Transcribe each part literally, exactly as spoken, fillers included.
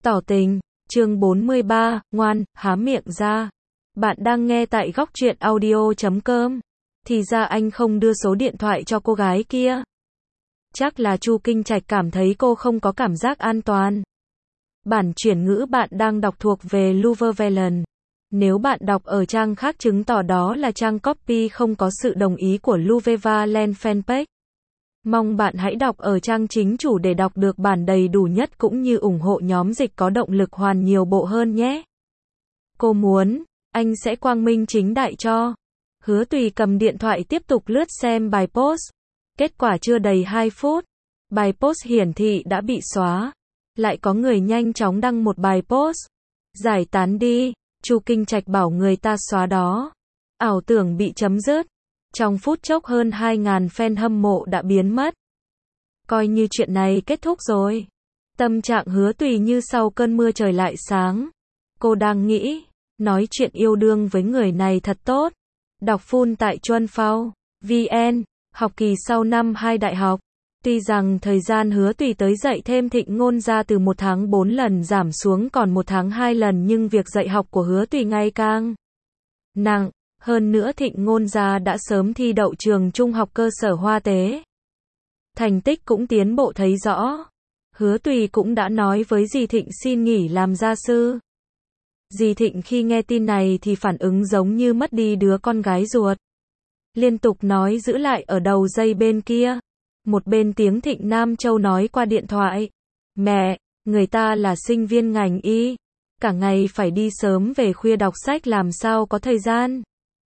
Tỏ tình, chương bốn mươi ba, ngoan, há miệng ra. Bạn đang nghe tại góc truyện audio chấm com. Thì ra anh không đưa số điện thoại cho cô gái kia. Chắc là Chu Kinh Trạch cảm thấy cô không có cảm giác an toàn. Bản chuyển ngữ bạn đang đọc thuộc về Luverne. Nếu bạn đọc ở trang khác chứng tỏ đó là trang copy không có sự đồng ý của Luverne fanpage. Mong bạn hãy đọc ở trang chính chủ để đọc được bản đầy đủ nhất cũng như ủng hộ nhóm dịch có động lực hoàn nhiều bộ hơn nhé. Cô muốn, anh sẽ quang minh chính đại cho. Hứa Tùy cầm điện thoại tiếp tục lướt xem bài post. Kết quả chưa đầy hai phút, bài post hiển thị đã bị xóa. Lại có người nhanh chóng đăng một bài post. Giải tán đi, Chu Kinh Trạch bảo người ta xóa đó. Ảo tưởng bị chấm dứt. Trong phút chốc hơn hai nghìn fan hâm mộ đã biến mất. Coi như chuyện này kết thúc rồi. Tâm trạng Hứa Tùy như sau cơn mưa trời lại sáng. Cô đang nghĩ, nói chuyện yêu đương với người này thật tốt. Đọc full tại Chuan Phao, vê en, học kỳ sau năm hai đại học. Tuy rằng thời gian Hứa Tùy tới dạy thêm Thịnh Ngôn Gia từ một tháng bốn lần giảm xuống còn một tháng hai lần nhưng việc dạy học của Hứa Tùy ngày càng nặng. Hơn nữa Thịnh Ngôn Gia đã sớm thi đậu trường trung học cơ sở Hoa Tế. Thành tích cũng tiến bộ thấy rõ. Hứa Tùy cũng đã nói với dì Thịnh xin nghỉ làm gia sư. Dì Thịnh khi nghe tin này thì phản ứng giống như mất đi đứa con gái ruột. Liên tục nói giữ lại ở đầu dây bên kia. Một bên tiếng Thịnh Nam Châu nói qua điện thoại. Mẹ, người ta là sinh viên ngành y. Cả ngày phải đi sớm về khuya đọc sách làm sao có thời gian.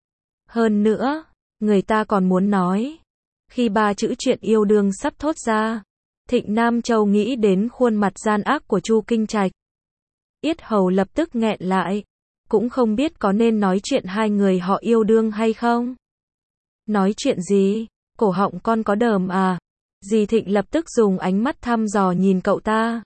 Hơn nữa, người ta còn muốn nói. Khi ba chữ chuyện yêu đương sắp thốt ra, Thịnh Nam Châu nghĩ đến khuôn mặt gian ác của Chu Kinh Trạch. Yết hầu lập tức nghẹn lại. Cũng không biết có nên nói chuyện hai người họ yêu đương hay không. Nói chuyện gì? Cổ họng con có đờm à? Dì Thịnh lập tức dùng ánh mắt thăm dò nhìn cậu ta.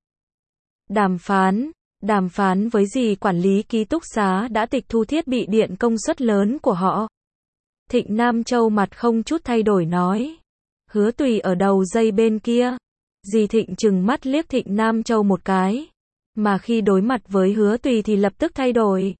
Đàm phán. Đàm phán với dì quản lý ký túc xá đã tịch thu thiết bị điện công suất lớn của họ. Thịnh Nam Châu mặt không chút thay đổi nói. Hứa Tùy ở đầu dây bên kia. Dì Thịnh trừng mắt liếc Thịnh Nam Châu một cái. Mà khi đối mặt với Hứa Tùy thì lập tức thay đổi.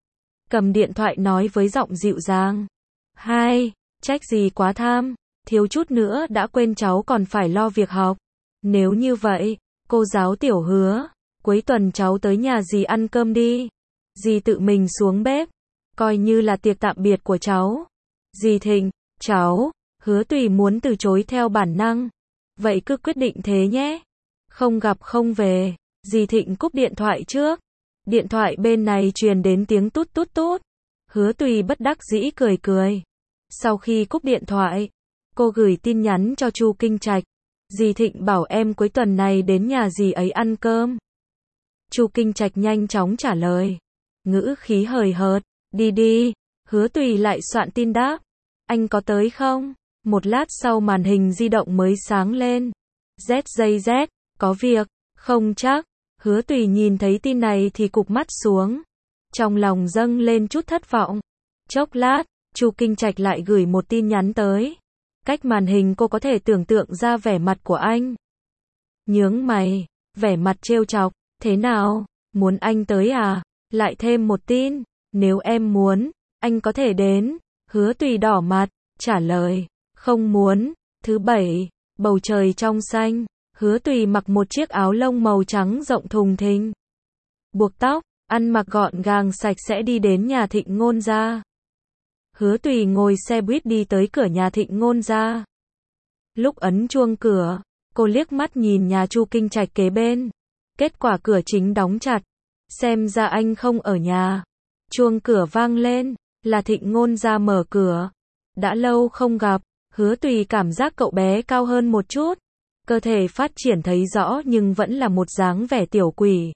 Cầm điện thoại nói với giọng dịu dàng. Hai, trách gì quá tham. Thiếu chút nữa đã quên cháu còn phải lo việc học. Nếu như vậy, cô giáo Tiểu Hứa, cuối tuần cháu tới nhà dì ăn cơm đi. Dì tự mình xuống bếp. Coi như là tiệc tạm biệt của cháu. Dì Thịnh, cháu, Hứa Tùy muốn từ chối theo bản năng. Vậy cứ quyết định thế nhé. Không gặp không về. Dì Thịnh cúp điện thoại trước. Điện thoại bên này truyền đến tiếng tút tút tút. Hứa Tùy bất đắc dĩ cười cười. Sau khi cúp điện thoại, cô gửi tin nhắn cho Chu Kinh Trạch. Dì Thịnh bảo em cuối tuần này đến nhà dì ấy ăn cơm. Chu Kinh Trạch nhanh chóng trả lời. Ngữ khí hời hợt. Đi đi. Hứa Tùy lại soạn tin đáp. Anh có tới không? Một lát sau màn hình di động mới sáng lên. Z dây Z. Có việc. Không chắc. Hứa Tùy nhìn thấy tin này thì cụp mắt xuống. Trong lòng dâng lên chút thất vọng. Chốc lát, Chu Kinh Trạch lại gửi một tin nhắn tới. Cách màn hình cô có thể tưởng tượng ra vẻ mặt của anh. Nhướng mày, vẻ mặt trêu chọc. Thế nào? Muốn anh tới à? Lại thêm một tin. Nếu em muốn, anh có thể đến. Hứa Tùy đỏ mặt, trả lời. Không muốn. Thứ bảy, bầu trời trong xanh. Hứa Tùy mặc một chiếc áo lông màu trắng rộng thùng thình. Buộc tóc, ăn mặc gọn gàng sạch sẽ đi đến nhà Thịnh Ngôn Gia. Hứa Tùy ngồi xe buýt đi tới cửa nhà Thịnh Ngôn Gia. Lúc ấn chuông cửa, cô liếc mắt nhìn nhà Chu Kinh Trạch kế bên. Kết quả cửa chính đóng chặt. Xem ra anh không ở nhà. Chuông cửa vang lên, là Thịnh Ngôn Gia mở cửa. Đã lâu không gặp, Hứa Tùy cảm giác cậu bé cao hơn một chút. Cơ thể phát triển thấy rõ nhưng vẫn là một dáng vẻ tiểu quỷ.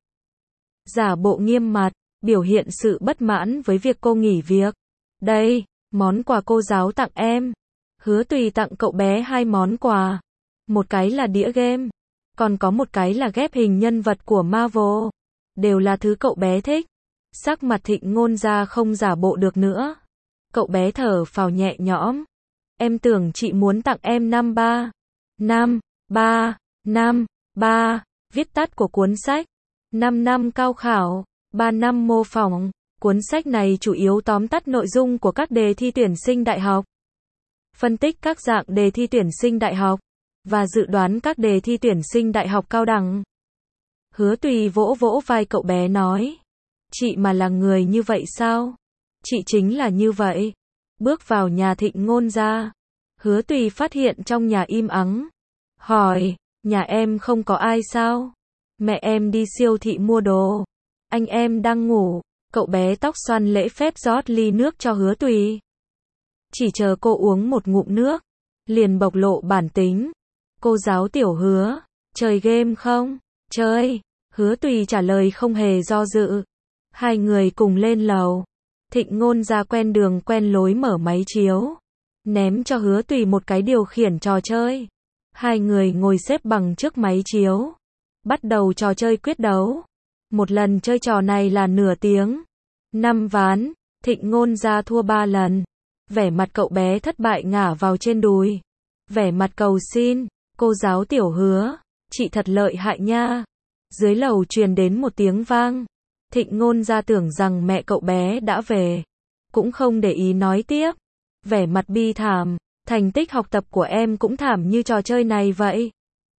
Giả bộ nghiêm mặt, biểu hiện sự bất mãn với việc cô nghỉ việc. Đây, món quà cô giáo tặng em. Hứa Tùy tặng cậu bé hai món quà. Một cái là đĩa game. Còn có một cái là ghép hình nhân vật của Marvel. Đều là thứ cậu bé thích. Sắc mặt Thịnh Ngôn Gia không giả bộ được nữa. Cậu bé thở phào nhẹ nhõm. Em tưởng chị muốn tặng em năm ba. Năm, ba, năm, ba, viết tắt của cuốn sách. năm năm cao khảo, ba năm mô phỏng. Cuốn sách này chủ yếu tóm tắt nội dung của các đề thi tuyển sinh đại học, phân tích các dạng đề thi tuyển sinh đại học, và dự đoán các đề thi tuyển sinh đại học cao đẳng. Hứa Tùy vỗ vỗ vai cậu bé nói. Chị mà là người như vậy sao? Chị chính là như vậy. Bước vào nhà Thịnh Ngôn gia. Hứa Tùy phát hiện trong nhà im ắng. Hỏi, nhà em không có ai sao? Mẹ em đi siêu thị mua đồ. Anh em đang ngủ. Cậu bé tóc xoăn lễ phép rót ly nước cho Hứa Tùy. Chỉ chờ cô uống một ngụm nước, liền bộc lộ bản tính. Cô giáo Tiểu Hứa, chơi game không? Chơi. Hứa Tùy trả lời không hề do dự. Hai người cùng lên lầu. Thịnh Ngôn gia quen đường quen lối mở máy chiếu, ném cho Hứa Tùy một cái điều khiển trò chơi. Hai người ngồi xếp bằng trước máy chiếu, bắt đầu trò chơi quyết đấu. Một lần chơi trò này là nửa tiếng. Năm ván, Thịnh Ngôn gia thua ba lần. Vẻ mặt cậu bé thất bại ngả vào trên đùi. Vẻ mặt cầu xin, cô giáo Tiểu Hứa, chị thật lợi hại nha. Dưới lầu truyền đến một tiếng vang. Thịnh Ngôn gia tưởng rằng mẹ cậu bé đã về, cũng không để ý nói tiếp. Vẻ mặt bi thảm, thành tích học tập của em cũng thảm như trò chơi này vậy.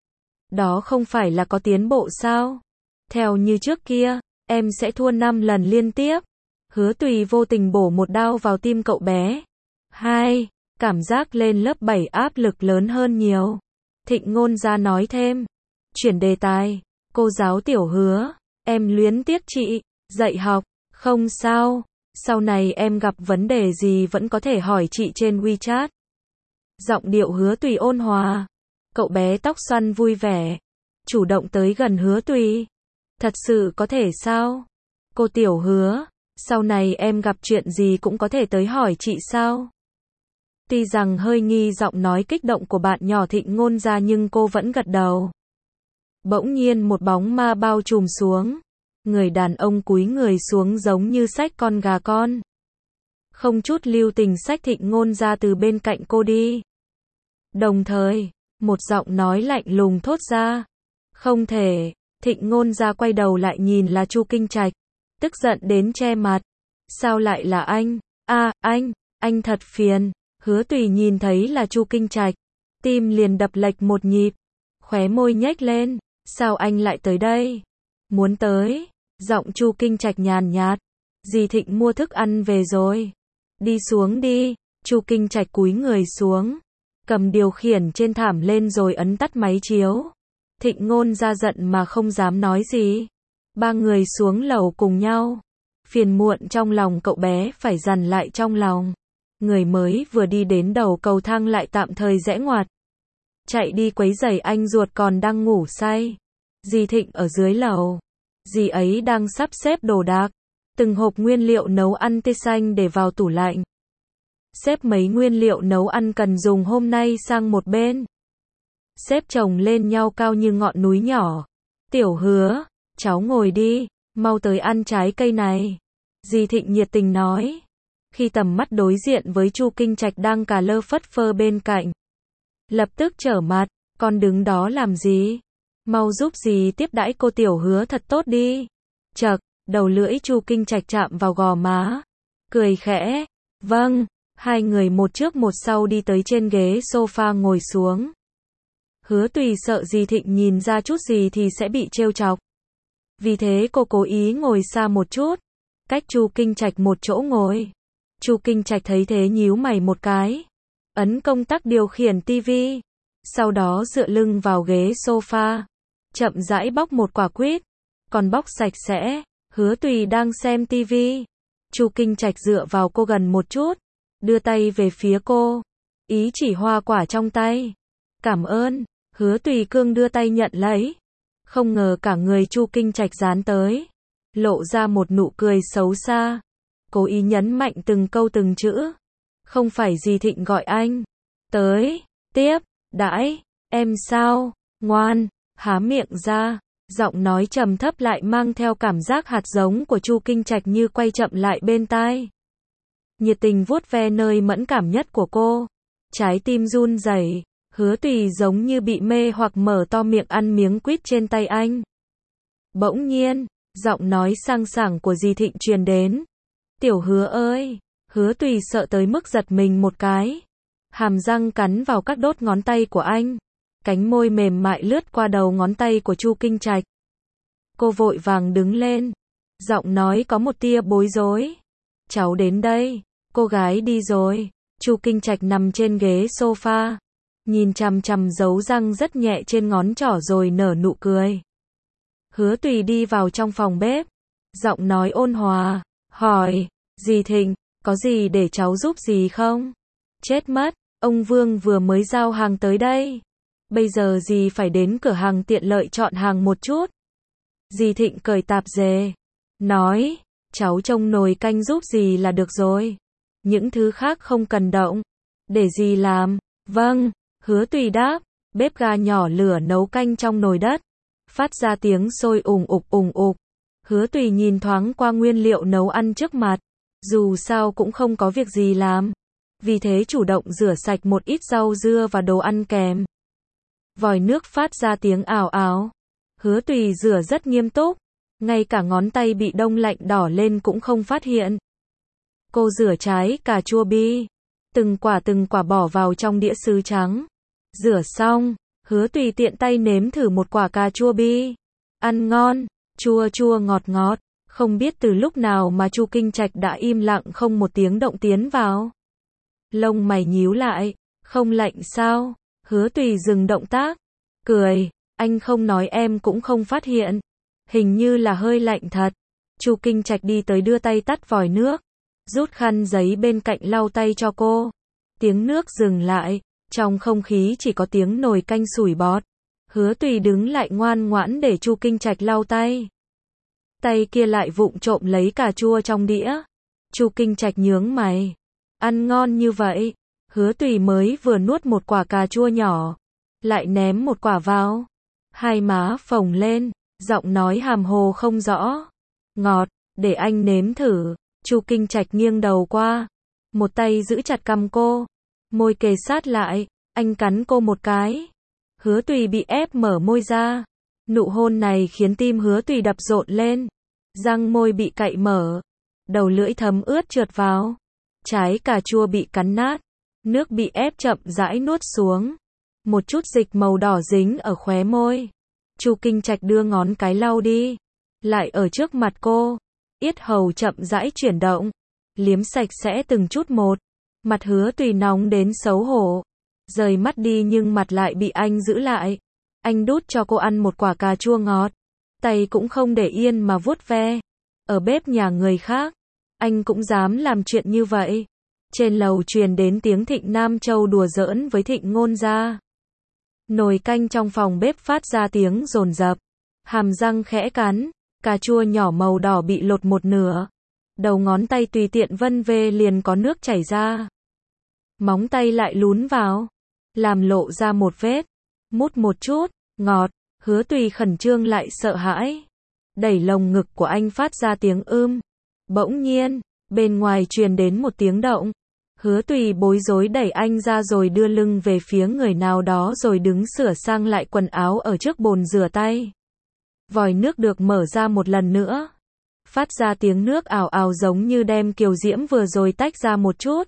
Đó không phải là có tiến bộ sao? Theo như trước kia, em sẽ thua năm lần liên tiếp. Hứa Tùy vô tình bổ một đao vào tim cậu bé. Hai, cảm giác lên lớp bảy áp lực lớn hơn nhiều. Thịnh Ngôn gia nói thêm. Chuyển đề tài, cô giáo Tiểu Hứa, em luyến tiếc chị, dạy học, không sao, sau này em gặp vấn đề gì vẫn có thể hỏi chị trên WeChat. Giọng điệu Hứa Tùy ôn hòa, cậu bé tóc xoăn vui vẻ, chủ động tới gần Hứa Tùy. Thật sự có thể sao? Cô Tiểu Hứa, sau này em gặp chuyện gì cũng có thể tới hỏi chị sao? Tuy rằng hơi nghi giọng nói kích động của bạn nhỏ Thịnh Ngôn gia nhưng cô vẫn gật đầu. Bỗng nhiên một bóng ma bao trùm xuống. Người đàn ông cúi người xuống giống như xách con gà con. Không chút lưu tình xách Thịnh Ngôn gia từ bên cạnh cô đi. Đồng thời, một giọng nói lạnh lùng thốt ra. Không thể. Thịnh Ngôn gia quay đầu lại nhìn là Chu Kinh Trạch, tức giận đến che mặt. Sao lại là anh? A, à, anh, anh thật phiền. Hứa Tùy nhìn thấy là Chu Kinh Trạch, tim liền đập lệch một nhịp, khóe môi nhếch lên. Sao anh lại tới đây? Muốn tới. Giọng Chu Kinh Trạch nhàn nhạt. Dì Thịnh mua thức ăn về rồi. Đi xuống đi. Chu Kinh Trạch cúi người xuống, cầm điều khiển trên thảm lên rồi ấn tắt máy chiếu. Thịnh Ngôn gia giận mà không dám nói gì. Ba người xuống lầu cùng nhau. Phiền muộn trong lòng cậu bé phải dằn lại trong lòng. Người mới vừa đi đến đầu cầu thang lại tạm thời rẽ ngoặt. Chạy đi quấy rầy anh ruột còn đang ngủ say. Dì Thịnh ở dưới lầu. Dì ấy đang sắp xếp đồ đạc. Từng hộp nguyên liệu nấu ăn tươi xanh để vào tủ lạnh. Xếp mấy nguyên liệu nấu ăn cần dùng hôm nay sang một bên. Xếp chồng lên nhau cao như ngọn núi nhỏ. Tiểu Hứa, cháu ngồi đi, mau tới ăn trái cây này. Dì Thịnh nhiệt tình nói. Khi tầm mắt đối diện với Chu Kinh Trạch đang cà lơ phất phơ bên cạnh. Lập tức trở mặt, con đứng đó làm gì? Mau giúp dì tiếp đãi cô Tiểu Hứa thật tốt đi. Chậc, đầu lưỡi Chu Kinh Trạch chạm vào gò má. Cười khẽ. Vâng, hai người một trước một sau đi tới trên ghế sofa ngồi xuống. Hứa Tùy sợ dì Thịnh nhìn ra chút gì thì sẽ bị trêu chọc. Vì thế cô cố ý ngồi xa một chút, cách Chu Kinh Trạch một chỗ ngồi. Chu Kinh Trạch thấy thế nhíu mày một cái, ấn công tắc điều khiển tivi, sau đó dựa lưng vào ghế sofa, chậm rãi bóc một quả quýt, còn bóc sạch sẽ. Hứa Tùy đang xem tivi. Chu Kinh Trạch dựa vào cô gần một chút, đưa tay về phía cô, ý chỉ hoa quả trong tay. Cảm ơn. Hứa Tùy cương đưa tay nhận lấy. Không ngờ cả người Chu Kinh Trạch dán tới, lộ ra một nụ cười xấu xa. Cố ý nhấn mạnh từng câu từng chữ. Không phải dì Thịnh gọi anh tới, tiếp, đãi, em sao, ngoan, há miệng ra. Giọng nói trầm thấp lại mang theo cảm giác hạt giống của Chu Kinh Trạch như quay chậm lại bên tai. Nhiệt tình vuốt ve nơi mẫn cảm nhất của cô. Trái tim run rẩy. Hứa Tùy giống như bị mê hoặc mở to miệng ăn miếng quýt trên tay anh. Bỗng nhiên, giọng nói sang sảng của dì Thịnh truyền đến. Tiểu Hứa ơi, Hứa Tùy sợ tới mức giật mình một cái. Hàm răng cắn vào các đốt ngón tay của anh. Cánh môi mềm mại lướt qua đầu ngón tay của Chu Kinh Trạch. Cô vội vàng đứng lên. Giọng nói có một tia bối rối. Cháu đến đây. Cô gái đi rồi. Chu Kinh Trạch nằm trên ghế sofa. Nhìn chằm chằm dấu răng rất nhẹ trên ngón trỏ rồi nở nụ cười. Hứa Tùy đi vào trong phòng bếp. Giọng nói ôn hòa. Hỏi. Dì Thịnh, có gì để cháu giúp gì không? Chết mất, ông Vương vừa mới giao hàng tới đây. Bây giờ dì phải đến cửa hàng tiện lợi chọn hàng một chút. Dì Thịnh cởi tạp dề. Nói, cháu trông nồi canh giúp dì là được rồi. Những thứ khác không cần động. Để dì làm. Vâng, Hứa Tùy đáp. Bếp ga nhỏ lửa nấu canh trong nồi đất. Phát ra tiếng sôi ùng ục ùng ục. Hứa Tùy nhìn thoáng qua nguyên liệu nấu ăn trước mặt. Dù sao cũng không có việc gì làm. Vì thế chủ động rửa sạch một ít rau dưa và đồ ăn kèm. Vòi nước phát ra tiếng ào ào. Hứa Tùy rửa rất nghiêm túc. Ngay cả ngón tay bị đông lạnh đỏ lên cũng không phát hiện. Cô rửa trái cà chua bi. Từng quả từng quả bỏ vào trong đĩa sứ trắng. Rửa xong, Hứa Tùy tiện tay nếm thử một quả cà chua bi. Ăn ngon, chua chua ngọt ngọt. Không biết từ lúc nào mà Chu Kinh Trạch đã im lặng không một tiếng động tiến vào. Lông mày nhíu lại. Không lạnh sao? Hứa Tùy dừng động tác. Cười. Anh không nói em cũng không phát hiện. Hình như là hơi lạnh thật. Chu Kinh Trạch đi tới đưa tay tắt vòi nước. Rút khăn giấy bên cạnh lau tay cho cô. Tiếng nước dừng lại. Trong không khí chỉ có tiếng nồi canh sủi bọt. Hứa Tùy đứng lại ngoan ngoãn để Chu Kinh Trạch lau tay. Tay kia lại vụng trộm lấy cà chua trong đĩa. Chu Kinh Trạch nhướng mày. Ăn ngon như vậy. Hứa Tùy mới vừa nuốt một quả cà chua nhỏ. Lại ném một quả vào. Hai má phồng lên. Giọng nói hàm hồ không rõ. Ngọt, để anh nếm thử. Chu Kinh Trạch nghiêng đầu qua. Một tay giữ chặt cằm cô. Môi kề sát lại. Anh cắn cô một cái. Hứa Tùy bị ép mở môi ra. Nụ hôn này khiến tim Hứa Tùy đập rộn lên. Răng môi bị cạy mở. Đầu lưỡi thấm ướt trượt vào. Trái cà chua bị cắn nát. Nước bị ép chậm rãi nuốt xuống. Một chút dịch màu đỏ dính ở khóe môi. Chu Kinh Trạch đưa ngón cái lau đi. Lại ở trước mặt cô. Yết hầu chậm rãi chuyển động. Liếm sạch sẽ từng chút một. Mặt Hứa Tùy nóng đến xấu hổ. Rời mắt đi nhưng mặt lại bị anh giữ lại. Anh đút cho cô ăn một quả cà chua ngọt. Tay cũng không để yên mà vuốt ve. Ở bếp nhà người khác, anh cũng dám làm chuyện như vậy. Trên lầu truyền đến tiếng Thịnh Nam Châu đùa giỡn với Thịnh Ngôn gia. Nồi canh trong phòng bếp phát ra tiếng dồn dập. Hàm răng khẽ cắn, cà chua nhỏ màu đỏ bị lột một nửa. Đầu ngón tay tùy tiện vân vê liền có nước chảy ra. Móng tay lại lún vào, làm lộ ra một vết. Mút một chút, ngọt. Hứa Tùy khẩn trương lại sợ hãi. Đẩy lồng ngực của anh phát ra tiếng ưm. Bỗng nhiên, bên ngoài truyền đến một tiếng động. Hứa Tùy bối rối đẩy anh ra rồi đưa lưng về phía người nào đó rồi đứng sửa sang lại quần áo ở trước bồn rửa tay. Vòi nước được mở ra một lần nữa. Phát ra tiếng nước ào ào giống như đem kiều diễm vừa rồi tách ra một chút.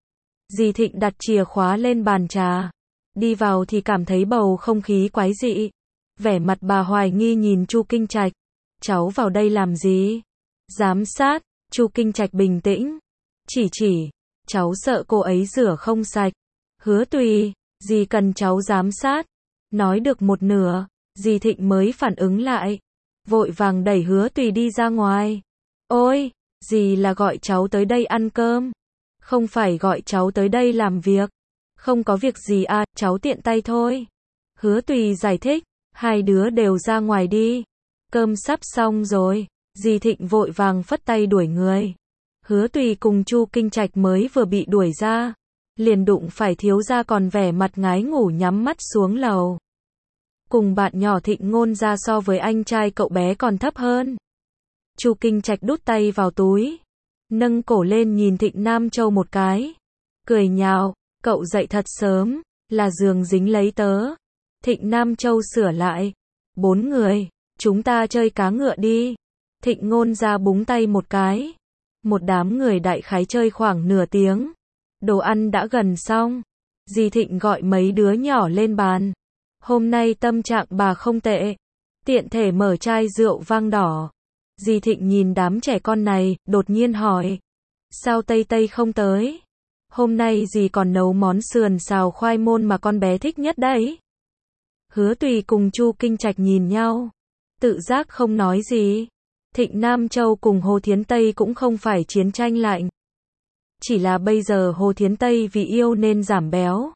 Dì Thịnh đặt chìa khóa lên bàn trà. Đi vào thì cảm thấy bầu không khí quái dị. Vẻ mặt bà hoài nghi nhìn Chu Kinh Trạch. Cháu vào đây làm gì? Giám sát. Chu Kinh Trạch bình tĩnh. Chỉ chỉ. Cháu sợ cô ấy rửa không sạch. Hứa Tùy. Dì cần cháu giám sát. Nói được một nửa. Dì Thịnh mới phản ứng lại. Vội vàng đẩy Hứa Tùy đi ra ngoài. Ôi. Dì là gọi cháu tới đây ăn cơm. Không phải gọi cháu tới đây làm việc. Không có việc gì à, cháu tiện tay thôi. Hứa Tùy giải thích. Hai đứa đều ra ngoài đi. Cơm sắp xong rồi. Dì Thịnh vội vàng phất tay đuổi người. Hứa Tùy cùng Chu Kinh Trạch mới vừa bị đuổi ra. Liền đụng phải thiếu gia còn vẻ mặt ngái ngủ nhắm mắt xuống lầu. Cùng bạn nhỏ Thịnh Ngôn gia so với anh trai cậu bé còn thấp hơn. Chu Kinh Trạch đút tay vào túi. Nâng cổ lên nhìn Thịnh Nam Châu một cái. Cười nhạo. Cậu dậy thật sớm. Là giường dính lấy tớ. Thịnh Nam Châu sửa lại. Bốn người. chúng ta chơi cá ngựa đi. Thịnh Ngôn ra búng tay một cái. Một đám người đại khái chơi khoảng nửa tiếng. Đồ ăn đã gần xong. Dì Thịnh gọi mấy đứa nhỏ lên bàn. Hôm nay tâm trạng bà không tệ. Tiện thể mở chai rượu vang đỏ. Dì Thịnh nhìn đám trẻ con này, đột nhiên hỏi. Sao Tây Tây không tới? Hôm nay dì còn nấu món sườn xào khoai môn mà con bé thích nhất đấy. Hứa Tùy cùng Chu Kinh Trạch nhìn nhau. Tự giác không nói gì. Thịnh Nam Châu cùng Hồ Thiến Tây cũng không phải chiến tranh lạnh. Chỉ là bây giờ Hồ Thiến Tây vì yêu nên giảm béo.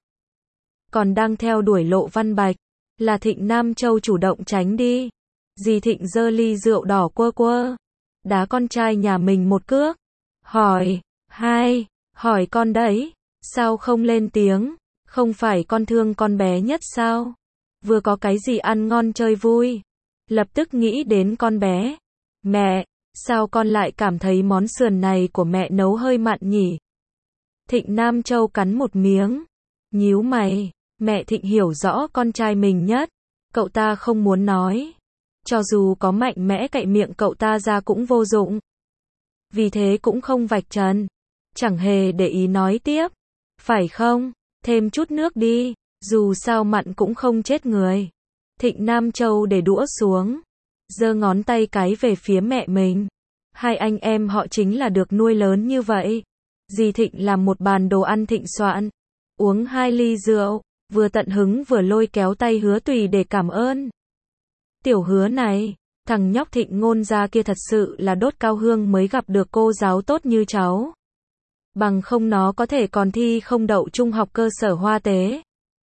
Còn đang theo đuổi Lộ Văn Bạch. Là Thịnh Nam Châu chủ động tránh đi. Dì Thịnh giơ ly rượu đỏ quơ quơ. Đá con trai nhà mình một cước. Hỏi, hai, hỏi con đấy. Sao không lên tiếng? Không phải con thương con bé nhất sao? Vừa có cái gì ăn ngon chơi vui. Lập tức nghĩ đến con bé. Mẹ, sao con lại cảm thấy món sườn này của mẹ nấu hơi mặn nhỉ? Thịnh Nam Châu cắn một miếng. Nhíu mày. Mẹ Thịnh hiểu rõ con trai mình nhất. Cậu ta không muốn nói. Cho dù có mạnh mẽ cậy miệng cậu ta ra cũng vô dụng. Vì thế cũng không vạch trần. Chẳng hề để ý nói tiếp. Phải không? Thêm chút nước đi. Dù sao mặn cũng không chết người. Thịnh Nam Châu để đũa xuống. Giơ ngón tay cái về phía mẹ mình. Hai anh em họ chính là được nuôi lớn như vậy. Dì Thịnh làm một bàn đồ ăn thịnh soạn. Uống hai ly rượu. Vừa tận hứng vừa lôi kéo tay Hứa Tùy để cảm ơn. Tiểu Hứa này, thằng nhóc Thịnh Ngôn ra kia thật sự là đốt cao hương mới gặp được cô giáo tốt như cháu. Bằng không nó có thể còn thi không đậu trung học cơ sở Hoa Tế.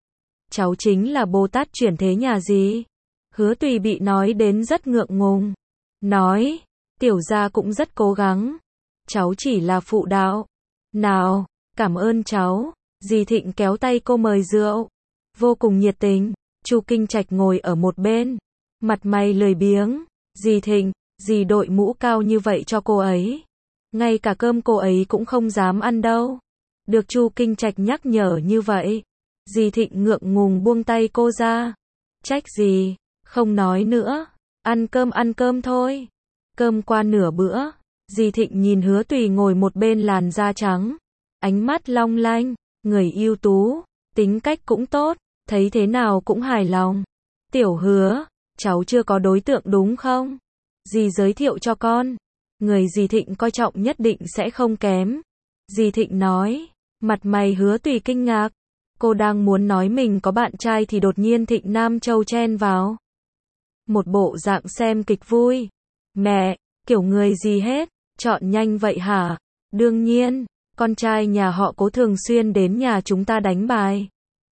Cháu chính là Bồ Tát chuyển thế nhà gì? Hứa Tùy bị nói đến rất ngượng ngùng. Nói, tiểu gia cũng rất cố gắng. Cháu chỉ là phụ đạo. Nào, cảm ơn cháu. Dì Thịnh kéo tay cô mời rượu. Vô cùng nhiệt tình. Chu Kinh Trạch ngồi ở một bên. Mặt mày lười biếng. Dì Thịnh, dì đội mũ cao như vậy cho cô ấy. Ngay cả cơm cô ấy cũng không dám ăn đâu. Được Chu Kinh Trạch nhắc nhở như vậy. Dì Thịnh ngượng ngùng buông tay cô ra. Trách gì, không nói nữa. Ăn cơm ăn cơm thôi. Cơm qua nửa bữa. Dì Thịnh nhìn Hứa Tùy ngồi một bên làn da trắng. Ánh mắt long lanh. Người ưu tú. Tính cách cũng tốt. Thấy thế nào cũng hài lòng. Tiểu Hứa, cháu chưa có đối tượng đúng không? Dì giới thiệu cho con. Người dì Thịnh coi trọng nhất định sẽ không kém. Dì Thịnh nói. Mặt mày Hứa Tùy kinh ngạc. Cô đang muốn nói mình có bạn trai thì đột nhiên Thịnh Nam Châu chen vào. Một bộ dạng xem kịch vui. Mẹ, kiểu người gì hết, chọn nhanh vậy hả? Đương nhiên, con trai nhà họ Cố thường xuyên đến nhà chúng ta đánh bài.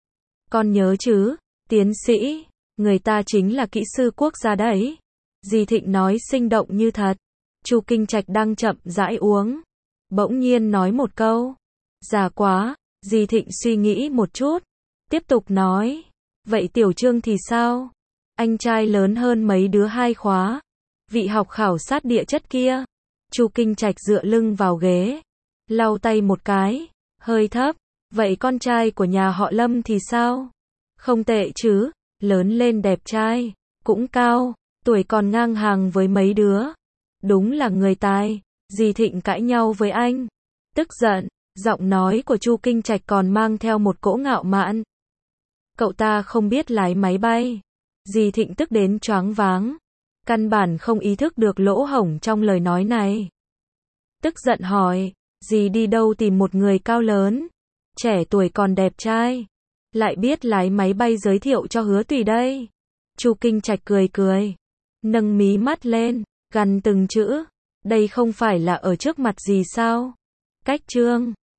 Con nhớ chứ, tiến sĩ, người ta chính là kỹ sư quốc gia đấy. Dì Thịnh nói sinh động như thật. Chu Kinh Trạch đang chậm rãi uống. Bỗng nhiên nói một câu. Già quá. Dì Thịnh suy nghĩ một chút. Tiếp tục nói. Vậy Tiểu Trương thì sao? Anh trai lớn hơn mấy đứa hai khóa. Vị học khảo sát địa chất kia. Chu Kinh Trạch dựa lưng vào ghế. Lau tay một cái. Hơi thấp. Vậy con trai của nhà họ Lâm thì sao? Không tệ chứ. Lớn lên đẹp trai. Cũng cao. Tuổi còn ngang hàng với mấy đứa. Đúng là người tài. Dì Thịnh cãi nhau với anh. Tức giận. Giọng nói của Chu Kinh Trạch còn mang theo một cỗ ngạo mạn. Cậu ta không biết lái máy bay. Dì Thịnh tức đến choáng váng. Căn bản không ý thức được lỗ hổng trong lời nói này. Tức giận hỏi. Dì đi đâu tìm một người cao lớn. Trẻ tuổi còn đẹp trai. Lại biết lái máy bay giới thiệu cho Hứa Tùy đây. Chu Kinh Trạch cười cười. Nâng mí mắt lên. Gằn từng chữ. Đây không phải là ở trước mặt gì sao? Cách Trương.